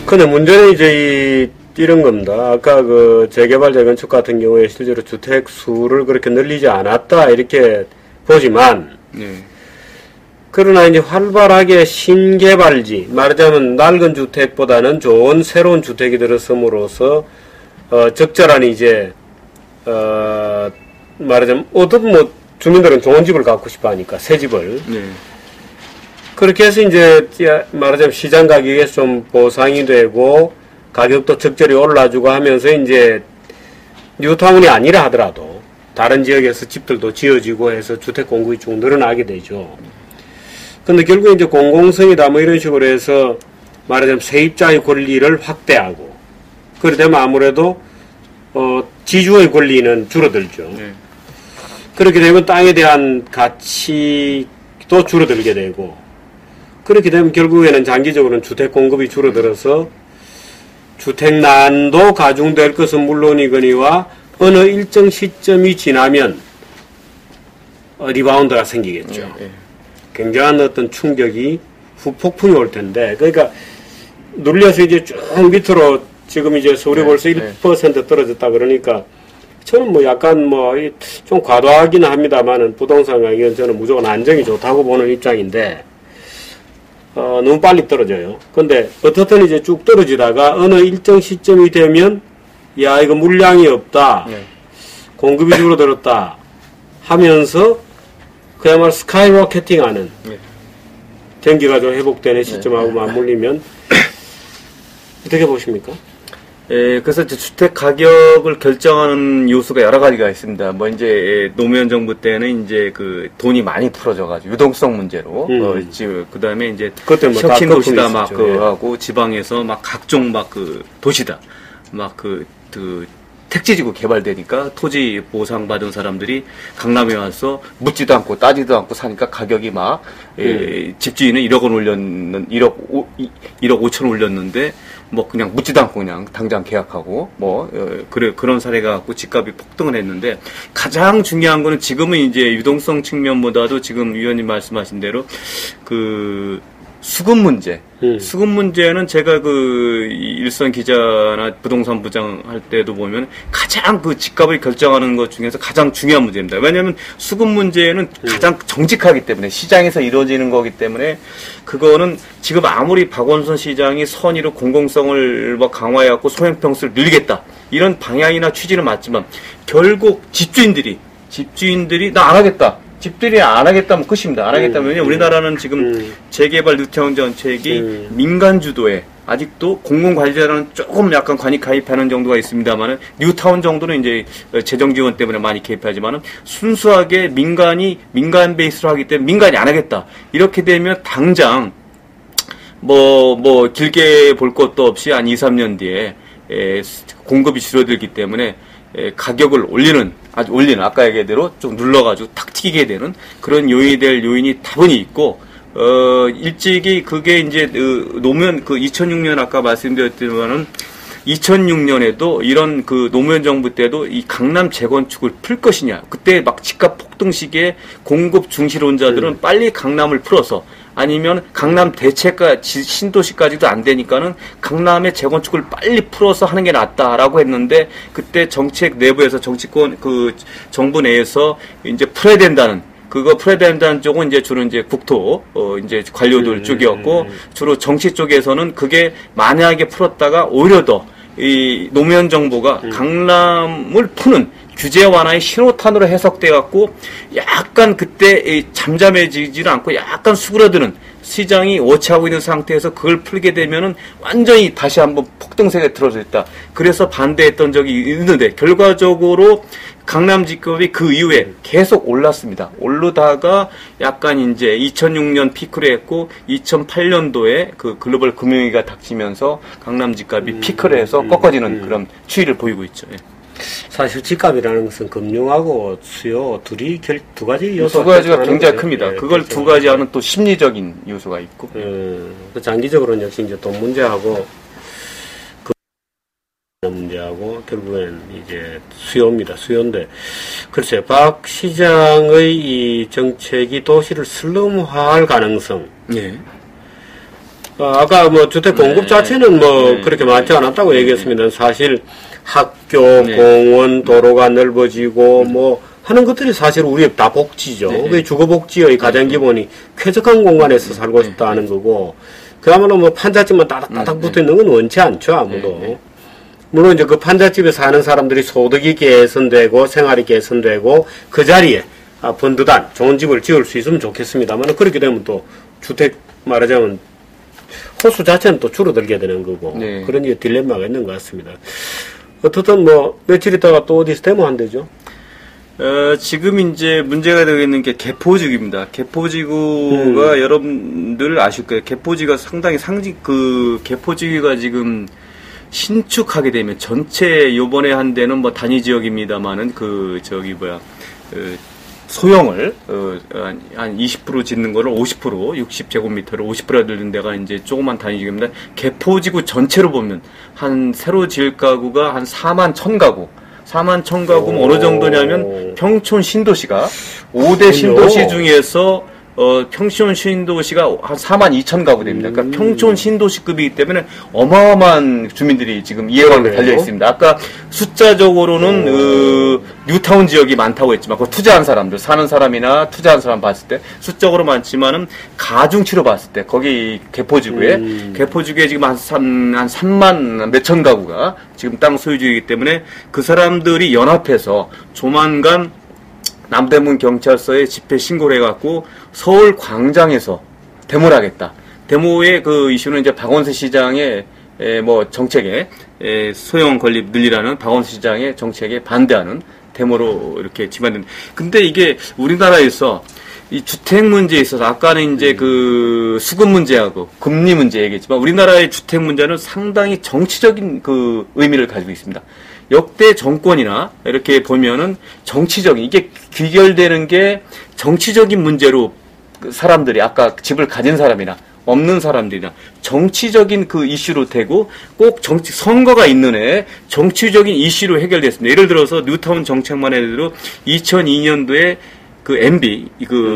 근데 문제는 이제 이런 겁니다. 아까 그 재개발 재건축 같은 경우에 실제로 주택 수를 그렇게 늘리지 않았다 이렇게 보지만 그러나 이제 활발하게 신개발지 말하자면 낡은 주택보다는 좋은 새로운 주택이 들어섬으로써 적절한 이제 말하자면 어떤 뭐 주민들은 좋은 집을 갖고 싶어 하니까 새 집을 그렇게 해서 이제 말하자면 시장 가격에 좀 보상이 되고 가격도 적절히 올라주고 하면서 이제 뉴타운이 아니라 하더라도 다른 지역에서 집들도 지어지고 해서 주택 공급이 쭉 늘어나게 되죠. 근데 결국 이제 공공성이다 뭐 이런 식으로 해서 말하자면 세입자의 권리를 확대하고 그렇게 되면 아무래도 지주의 권리는 줄어들죠. 그렇게 되면 땅에 대한 가치도 줄어들게 되고 그렇게 되면 결국에는 장기적으로는 주택 공급이 줄어들어서 주택난도 가중될 것은 물론이거니와 어느 일정 시점이 지나면 리바운드가 생기겠죠. 굉장한 어떤 충격이 후폭풍이 올 텐데 그러니까 눌려서 이제 쭉 밑으로 지금 이제 서울이 벌써 1% 떨어졌다 그러니까 저는 뭐 약간 뭐 좀 과도하기는 합니다만은 부동산 가격은 저는 무조건 안정이 좋다고 보는 입장인데 너무 빨리 떨어져요. 근데 어떻든 이제 쭉 떨어지다가 어느 일정 시점이 되면 야 이거 물량이 없다. 공급이 줄어들었다 하면서 그야말로 스카이로켓팅하는 경기가 좀 회복되는 시점하고 맞물리면 어떻게 보십니까? 예, 그래서 이제 주택 가격을 결정하는 요소가 여러 가지가 있습니다. 뭐 이제 노무현 정부 때는 이제 그 돈이 많이 풀어져가지고 유동성 문제로 그 다음에 이제 혁신 도시다 막 하고 지방에서 막 각종 막 그 도시다 막 그 택지지구 개발되니까 토지 보상받은 사람들이 강남에 와서 묻지도 않고 따지도 않고 사니까 가격이 막 집주인은 1억 원 올렸는 1억 5천 올렸는데 뭐 그냥 묻지도 않고 그냥 당장 계약하고 뭐 그런 사례가 갖고 집값이 폭등을 했는데 가장 중요한 거는 지금은 이제 유동성 측면보다도 지금 위원님 말씀하신 대로 그 수급 문제. 수급 문제는 제가 그 일선 기자나 부동산 부장 할 때도 보면 가장 그 집값을 결정하는 것 중에서 가장 중요한 문제입니다. 왜냐하면 수급 문제는 가장 정직하기 때문에 시장에서 이루어지는 거기 때문에 그거는 지금 아무리 박원순 시장이 선의로 공공성을 뭐 강화해갖고 소형평수를 늘리겠다 이런 방향이나 취지는 맞지만 결국 집주인들이 나 안 하겠다. 집들이 안 하겠다면 끝입니다. 안 하겠다면 왜냐면 우리나라는 지금 재개발 뉴타운 정책이 민간 주도에 아직도 공공관리자라는 조금 약간 관이 가입하는 정도가 있습니다만은 뉴타운 정도는 이제 재정 지원 때문에 많이 개입하지만은 순수하게 민간 베이스로 하기 때문에 민간이 안 하겠다. 이렇게 되면 당장 뭐 길게 볼 것도 없이 한 2, 3년 뒤에 공급이 줄어들기 때문에 가격을 올리는 아까 얘기대로 좀 눌러가지고 탁 튀게 되는 그런 요인이 다분히 있고, 일찍이 그게 이제, 노무현 2006년 아까 말씀드렸지만은 2006년에도 이런 그 노무현 정부 때도 이 강남 재건축을 풀 것이냐. 그때 막 집값 폭등 시기에 공급 중시론자들은 빨리 강남을 풀어서 아니면 강남 대체가 신도시까지도 안 되니까는 강남의 재건축을 빨리 풀어서 하는 게 낫다라고 했는데 그때 정책 내부에서 정치권 그 정부 내에서 이제 풀어야 된다는 쪽은 이제 주로 이제 국토 이제 관료들 쪽이었고 주로 정치 쪽에서는 그게 만약에 풀었다가 오히려 더 이 노무현 정부가 강남을 푸는 규제 완화의 신호탄으로 해석돼 갖고 약간 그때 잠잠해지지는 않고 약간 수그러드는 시장이 워치하고 있는 상태에서 그걸 풀게 되면은 완전히 다시 한번 폭등세에 들어섰다. 그래서 반대했던 적이 있는데 결과적으로 강남 집값이 그 이후에 계속 올랐습니다. 오르다가 약간 이제 2006년 피크를 했고 2008년도에 그 글로벌 금융위기가 닥치면서 강남 집값이 피크를 해서 꺾어지는 그런 추이를 보이고 있죠. 예. 사실 집값이라는 것은 금융하고 수요 두 가지 요소. 두 가지가 굉장히 큽니다. 예, 그걸 그렇죠. 두 가지 하는 또 심리적인 요소가 있고. 장기적으로는 역시 이제 돈 문제하고 문제하고 결국엔 이제 수요입니다. 수요인데 글쎄 박 시장의 이 정책이 도시를 슬럼화할 가능성. 예. 아까 뭐 주택 공급 자체는 뭐 그렇게 많지 않았다고 얘기했습니다. 사실 학교, 공원, 도로가 넓어지고 뭐 하는 것들이 사실 우리의 다 복지죠. 그 주거복지의 가장 기본이 쾌적한 공간에서 살고 싶다 하는 거고, 그야말로 뭐 판잣집만 따닥따닥 붙어 있는 건 원치 않죠, 아무도. 물론 이제 그 판잣집에 사는 사람들이 소득이 개선되고 생활이 개선되고 그 자리에 번듯한 좋은 집을 지을 수 있으면 좋겠습니다만, 그렇게 되면 또 주택 말하자면 호수 자체는 또 줄어들게 되는 거고, 그런 이제 딜레마가 있는 것 같습니다. 어떻든 뭐 며칠 있다가 또 어디서 데모한대죠? 지금 이제 문제가 되고 있는 게 개포지구입니다. 개포지구가 여러분들 아실 거예요. 개포지가 상당히 개포지구가 지금 신축하게 되면 전체 요번에 한 데는 뭐 단위 지역입니다만은 소형을 한 20% 짓는 거를 50% 60제곱미터를 50% 들는 데가 이제 조그만 단위 지역입니다. 개포지구 전체로 보면 한 새로 지을 가구가 한 4만 1,000가구. 4만 1,000가구면 어느 정도냐면 평촌 신도시가 5대 신도시 중에서 평촌 신도시가 한 4만 2,000가구 됩니다. 그러니까 평촌 신도시급이기 때문에 어마어마한 주민들이 지금 이해관계에 달려 있습니다. 아까 숫자적으로는 뉴타운 지역이 많다고 했지만 그 투자한 사람들, 사는 사람이나 투자한 사람 봤을 때 숫자적으로 많지만은 가중치로 봤을 때 거기 개포지구에 지금 한 3만 몇천 가구가 지금 땅 소유주이기 때문에 그 사람들이 연합해서 조만간 남대문 경찰서에 집회 신고를 해갖고 서울 광장에서 데모를 하겠다. 데모의 그 이슈는 이제 박원순 시장의 뭐 정책에 소형 건립 늘리라는 박원순 시장의 정책에 반대하는 데모로 이렇게 집안된. 근데 이게 우리나라에서 이 주택 문제에 있어서 아까는 이제 그 수급 문제하고 금리 문제 얘기했지만 우리나라의 주택 문제는 상당히 정치적인 그 의미를 가지고 있습니다. 역대 정권이나 이렇게 보면은 정치적인, 이게 귀결되는 게 정치적인 문제로 사람들이 아까 집을 가진 사람이나 없는 사람들이나 정치적인 그 이슈로 되고 꼭 선거가 있는 해 정치적인 이슈로 해결됐습니다. 예를 들어서 뉴타운 정책만 해도 2002년도에 그 MB,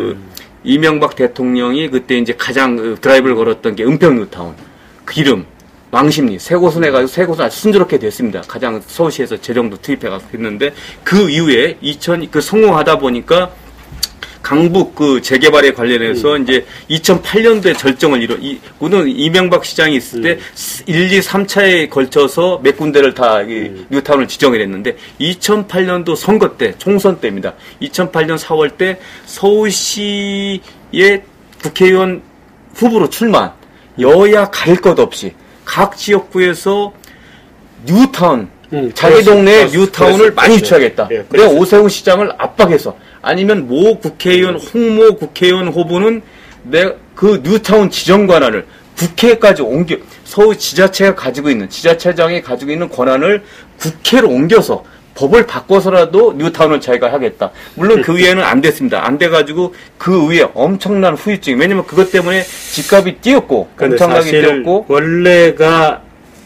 이명박 대통령이 그때 이제 가장 드라이브를 걸었던 게 은평 뉴타운. 기름, 왕십리, 세 곳은 해가지고 세 곳은 아주 순조롭게 됐습니다. 가장 서울시에서 재정도 투입해가지고 했는데 그 이후에 성공하다 보니까 강북 재개발에 관련해서 이제 2008년도에 절정을 오늘 이명박 시장이 있을 때 1, 2, 3차에 걸쳐서 몇 군데를 다 뉴타운을 지정을 했는데 2008년도 선거 때, 총선 때입니다. 2008년 4월 때 서울시의 국회의원 후보로 출마한 여야 갈 것 없이 각 지역구에서 뉴타운, 자기 동네에 뉴타운을 많이 유치하겠다. 내가 오세훈 시장을 압박해서 아니면 모 국회의원, 홍모 국회의원 후보는 그 뉴타운 지정 권한을 국회까지 서울 지자체가 가지고 있는, 지자체장이 가지고 있는 권한을 국회로 옮겨서 법을 바꿔서라도 뉴타운을 자기가 하겠다. 물론 그 위에는 안 됐습니다. 안 돼가지고 그 위에 엄청난 후유증. 왜냐면 그것 때문에 집값이 뛰었고, 엄청나게 뛰었고. 원래가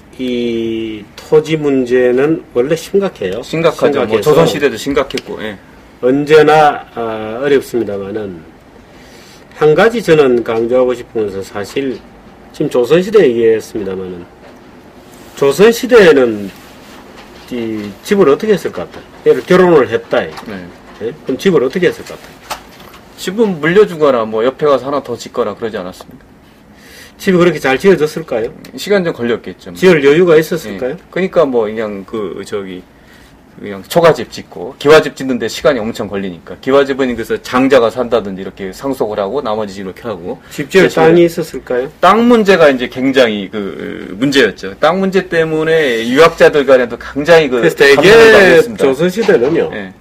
이 토지 문제는 원래 심각해요. 심각하죠. 뭐 조선시대도 심각했고, 예. 언제나 어렵습니다만은 한 가지 저는 강조하고 싶은 것은 사실 지금 조선시대 얘기했습니다만은 조선시대에는 이 집을 어떻게 했을 것 같아? 예를 결혼을 했다. 네. 네? 그럼 집을 어떻게 했을 것 같아? 집은 물려주거나 뭐 옆에 가서 하나 더 짓거나 그러지 않았습니까? 집이 그렇게 잘 지어졌을까요? 시간 좀 걸렸겠죠. 지을 여유가 있었을까요? 네. 그러니까 뭐 그냥 그냥 초가집 짓고 기와집 짓는데 시간이 엄청 걸리니까 기와집은 그래서 장자가 산다든지 이렇게 상속을 하고 나머지 이렇게 하고 집 지을 땅이 있었을까요? 땅 문제가 이제 굉장히 문제였죠. 땅 문제 때문에 유학자들 간에도 굉장히 그래서 되게 조선시대는요. 네.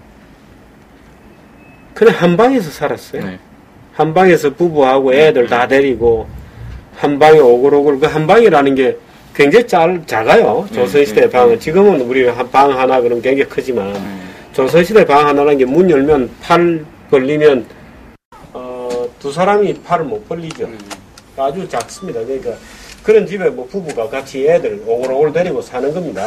그냥 한 방에서 살았어요. 네. 한 방에서 부부하고 애들 다 데리고 한 방에 오글오글 그 한 방이라는 게 굉장히 작아요. 조선시대 방은. 지금은 우리 방 하나 그러면 굉장히 크지만, 조선시대 방 하나라는 게 문 열면 팔 벌리면, 두 사람이 팔을 못 벌리죠. 아주 작습니다. 그러니까 그런 집에 뭐 부부가 같이 애들 오글오글 데리고 사는 겁니다.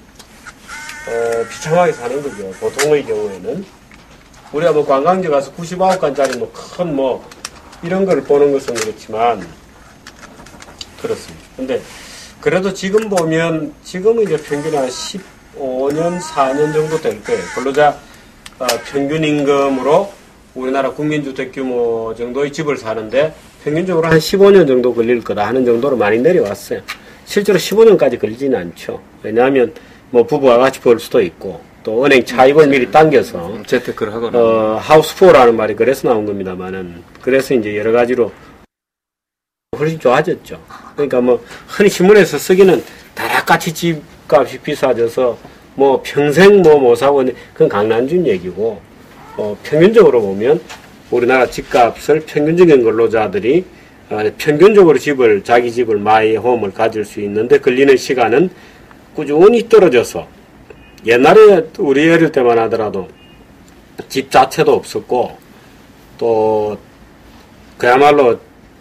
비참하게 사는 거죠. 보통의 경우에는. 우리가 뭐 관광지 가서 99칸짜리 뭐 큰 이런 걸 보는 것은 그렇지만, 그렇습니다. 근데 그래도 지금 보면 지금은 이제 평균 한 15년, 4년 정도 될 거예요. 근로자 평균 임금으로 우리나라 국민주택 규모 정도의 집을 사는데 평균적으로 한 15년 정도 걸릴 거다 하는 정도로 많이 내려왔어요. 실제로 15년까지 걸리지는 않죠. 왜냐하면 뭐 부부가 같이 벌 수도 있고 또 은행 차입을 미리 당겨서 재테크를 하거나 하우스4라는 말이 그래서 나온 겁니다만은 그래서 이제 여러 가지로 훨씬 좋아졌죠. 그러니까 뭐 흔히 신문에서 쓰기는 다락같이 집값이 비싸져서 뭐 평생 뭐 못 사고 그건 강난준 얘기고 평균적으로 보면 우리나라 집값을 평균적인 근로자들이 평균적으로 자기 집을 마이 홈을 가질 수 있는데 걸리는 시간은 꾸준히 떨어져서 옛날에 우리 어릴 때만 하더라도 집 자체도 없었고 또 그야말로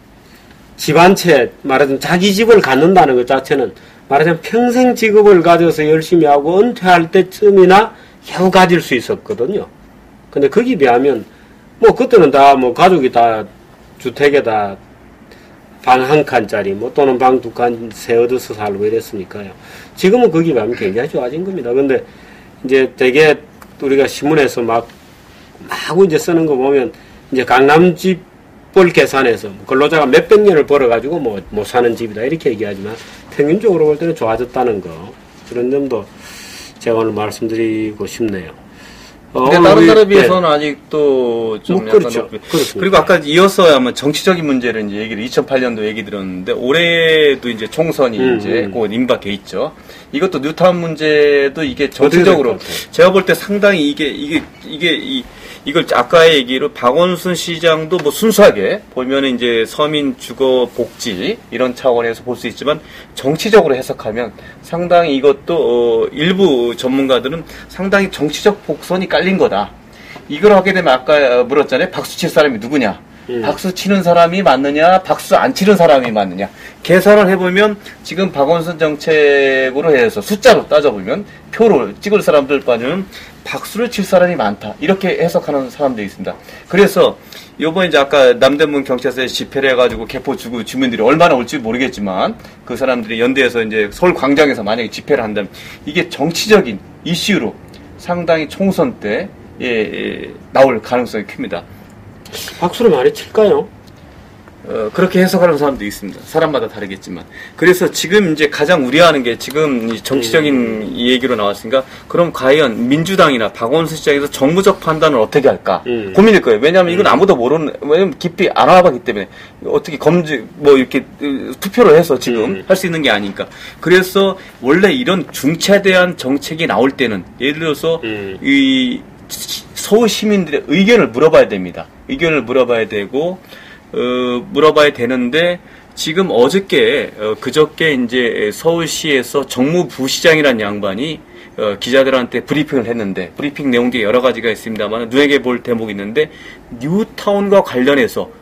집 한 채 말하자면 자기 집을 갖는다는 것 자체는 말하자면 평생 직업을 가져서 열심히 하고 은퇴할 때쯤이나 겨우 가질 수 있었거든요. 근데 거기에 비하면 뭐 그때는 다 뭐 가족이 다 주택에 다 방 한 칸짜리 뭐 또는 방 두 칸 세 얻어서 살고 이랬으니까요. 지금은 거기에 비하면 굉장히 좋아진 겁니다. 근데 이제 되게 우리가 신문에서 막 이제 쓰는 거 보면 이제 강남집을 계산해서 근로자가 몇백 년을 벌어가지고 뭐 사는 집이다 이렇게 얘기하지만 평균적으로 볼 때는 좋아졌다는 거 그런 점도 제가 오늘 말씀드리고 싶네요. 근데 다른 나라에 비해서는 아직도 좀 약간 그렇죠. 그리고 아까 이어서 아마 정치적인 문제를 이제 얘기를 2008년도 얘기 들었는데 올해도 이제 총선이 이제 곧 임박해 있죠. 이것도 뉴타운 문제도 이게 정치적으로 제가 볼 때 상당히 이걸 아까의 얘기로 박원순 시장도 뭐 순수하게 보면 이제 서민 주거 복지 이런 차원에서 볼 수 있지만 정치적으로 해석하면 상당히 이것도 일부 전문가들은 상당히 정치적 복선이 깔린 거다. 이걸 하게 되면 아까 물었잖아요. 박수 칠 사람이 누구냐? 박수 치는 사람이 맞느냐? 박수 안 치는 사람이 맞느냐? 계산을 해보면 지금 박원순 정책으로 해서 숫자로 따져보면 표를 찍을 사람들 반은 박수를 칠 사람이 많다. 이렇게 해석하는 사람들이 있습니다. 그래서 요번에 이제 아까 남대문 경찰서에 집회를 해가지고 개포 주구 주민들이 얼마나 올지 모르겠지만 그 사람들이 연대에서 이제 서울 광장에서 만약에 집회를 한다면 이게 정치적인 이슈로 상당히 총선 때 나올 가능성이 큽니다. 박수를 많이 칠까요? 그렇게 해석하는 사람도 있습니다. 사람마다 다르겠지만. 그래서 지금 이제 가장 우려하는 게 지금 이 정치적인 얘기로 나왔으니까 그럼 과연 민주당이나 박원순 시장에서 정무적 판단을 어떻게 할까 고민일 거예요. 왜냐하면 이건 아무도 왜냐면 깊이 안 알아봤기 때문에 어떻게 이렇게 투표를 해서 지금 할 수 있는 게 아니니까. 그래서 원래 이런 중차대한 정책이 나올 때는 예를 들어서 이 서울 시민들의 의견을 물어봐야 됩니다. 의견을 물어봐야 되고 물어봐야 되는데 지금 그저께 이제 서울시에서 정무부시장이라는 양반이 기자들한테 브리핑을 했는데 브리핑 내용 중에 여러 가지가 있습니다만 눈에게 볼 대목이 있는데 뉴타운과 관련해서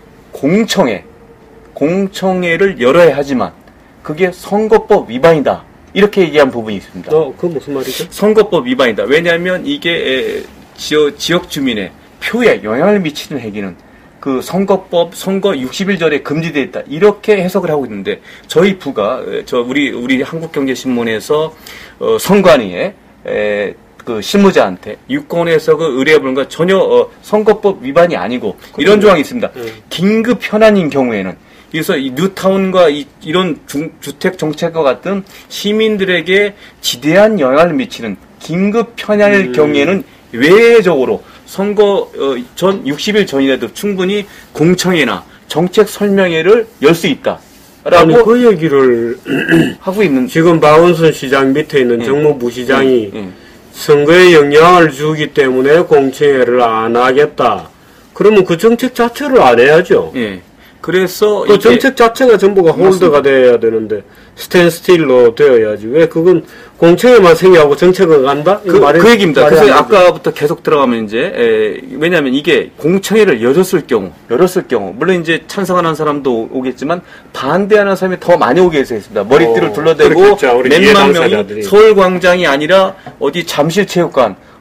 공청회를 열어야 하지만 그게 선거법 위반이다. 이렇게 얘기한 부분이 있습니다. 그건 무슨 말이죠? 선거법 위반이다. 왜냐하면 이게 지역 주민의 표에 영향을 미치는 행위는 그 선거법 선거 60일 전에 금지되어 있다. 이렇게 해석을 하고 있는데 저희 부가 우리 한국경제신문에서 선관위에 그 실무자한테 유권에서 그 의뢰해보는 건 전혀 선거법 위반이 아니고 이런 조항이 있습니다. 긴급 현안인 경우에는 그래서 이 뉴타운과 이런 주택 정책과 같은 시민들에게 지대한 영향을 미치는 긴급 현안일 경우에는 외적으로 선거 전 60일 전이라도 충분히 공청회나 정책 설명회를 열 수 있다. 라고 그 얘기를 하고 있는 지금 박원순 시장 밑에 있는 정무부시장이 선거에 영향을 주기 때문에 공청회를 안 하겠다. 그러면 그 정책 자체를 안 해야죠. 그래서 그 정책 자체가 전부가 홀드가 돼야 되는데 스탠스틸로 되어야지. 왜 그건 공청회만 생겨하고 정책은 간다? 그 얘기입니다. 그래서 아까부터 계속 들어가면 이제 왜냐하면 이게 공청회를 열었을 경우 물론 이제 찬성하는 사람도 오겠지만 반대하는 사람이 더 많이 오게 해서 있습니다. 머리띠를 둘러대고 몇만 명이 서울광장이 아니라 어디 잠실체육관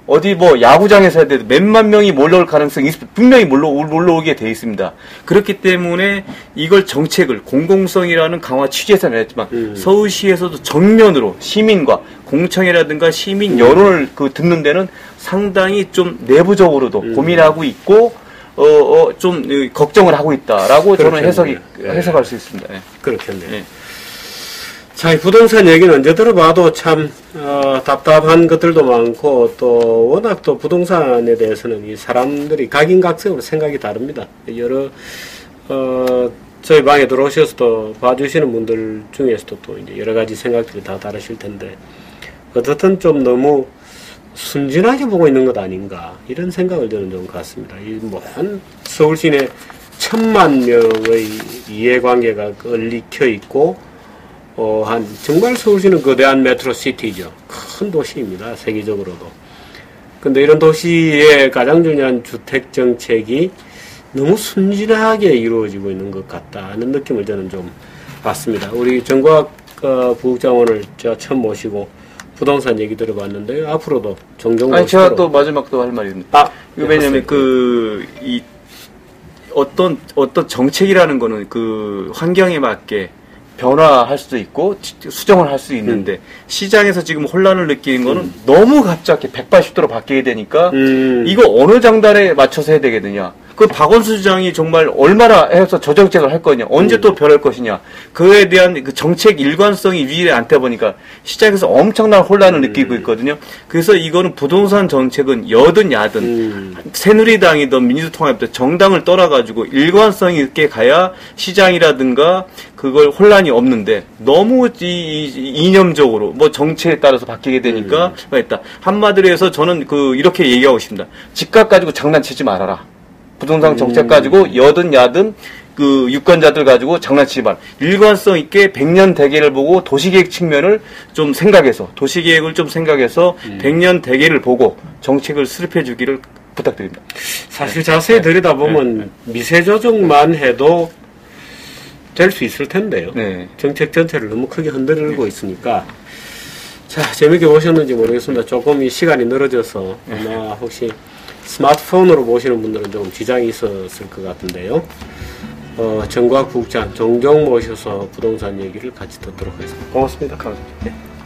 어디 뭐 야구장에서 해야 돼도 몇만 명이 몰려올 가능성이 분명히 몰려오게 돼 있습니다. 그렇기 때문에 이걸 정책을 공공성이라는 강화 취지에서는 했지만 서울시에서도 정면으로 시민과 공청회라든가 시민 여론을 듣는 데는 상당히 좀 내부적으로도 고민하고 있고 좀 걱정을 하고 있다라고 저는 해석할 수 있습니다. 네. 그렇겠네요. 네. 자, 이 부동산 얘기는 언제 들어봐도 참 답답한 것들도 많고 또 워낙 또 부동산에 대해서는 이 사람들이 각인각색으로 생각이 다릅니다. 여러 저희 방에 들어오셔서도 봐주시는 분들 중에서도 또 이제 여러 가지 생각들이 다 다르실 텐데 어떻든 좀 너무 순진하게 보고 있는 것 아닌가 이런 생각을 저는 좀 갖습니다. 이 뭐 한 서울 시내 1000만 명의 이해관계가 얽혀 있고 정말 서울시는 거대한 메트로시티죠. 큰 도시입니다. 세계적으로도. 근데 이런 도시의 가장 중요한 주택정책이 너무 순진하게 이루어지고 있는 것 같다는 느낌을 저는 좀 받습니다. 우리 정과학 부국장원을 제가 처음 모시고 부동산 얘기 들어봤는데 앞으로도 종종 아니 제가 또 마지막 또 할 말이 있습니다. 왜냐면 어떤 정책이라는 거는 그 환경에 맞게 변화할 수도 있고 수정을 할 수 있는데 시장에서 지금 혼란을 느끼는 거는 너무 갑자기 180도로 바뀌게 되니까 이거 어느 장단에 맞춰서 해야 되겠느냐. 그 박원순 시장이 정말 얼마나 해서 저 정책을 할 거냐, 언제 또 변할 것이냐, 그에 대한 그 정책 일관성이 위에 앉다 보니까 시장에서 엄청난 혼란을 느끼고 있거든요. 그래서 이거는 부동산 정책은 여든 야든 새누리당이든 민주통합이든 정당을 떠나가지고 일관성이 있게 가야 시장이라든가 그걸 혼란이 없는데 너무 이념적으로 뭐 정치에 따라서 바뀌게 되니까 있다. 한마디로 해서 저는 이렇게 얘기하고 싶습니다. 집값 가지고 장난치지 말아라. 부동산 정책 가지고 여든 야든 그 유권자들 가지고 장난치지 말. 일관성 있게 100년 대계를 보고 도시계획 측면을 좀 생각해서 도시계획을 좀 생각해서 100년 대계를 보고 정책을 수립해 주기를 부탁드립니다. 사실 자세히 들여다보면 미세 조정만 해도 될 수 있을 텐데요. 네. 정책 전체를 너무 크게 흔들고 있으니까. 자, 재밌게 보셨는지 모르겠습니다. 조금 이 시간이 늘어져서 아마 혹시 스마트폰으로 보시는 분들은 좀 지장이 있었을 것 같은데요. 정과학 국장 종종 모셔서 부동산 얘기를 같이 듣도록 하겠습니다. 고맙습니다. 감사합니다.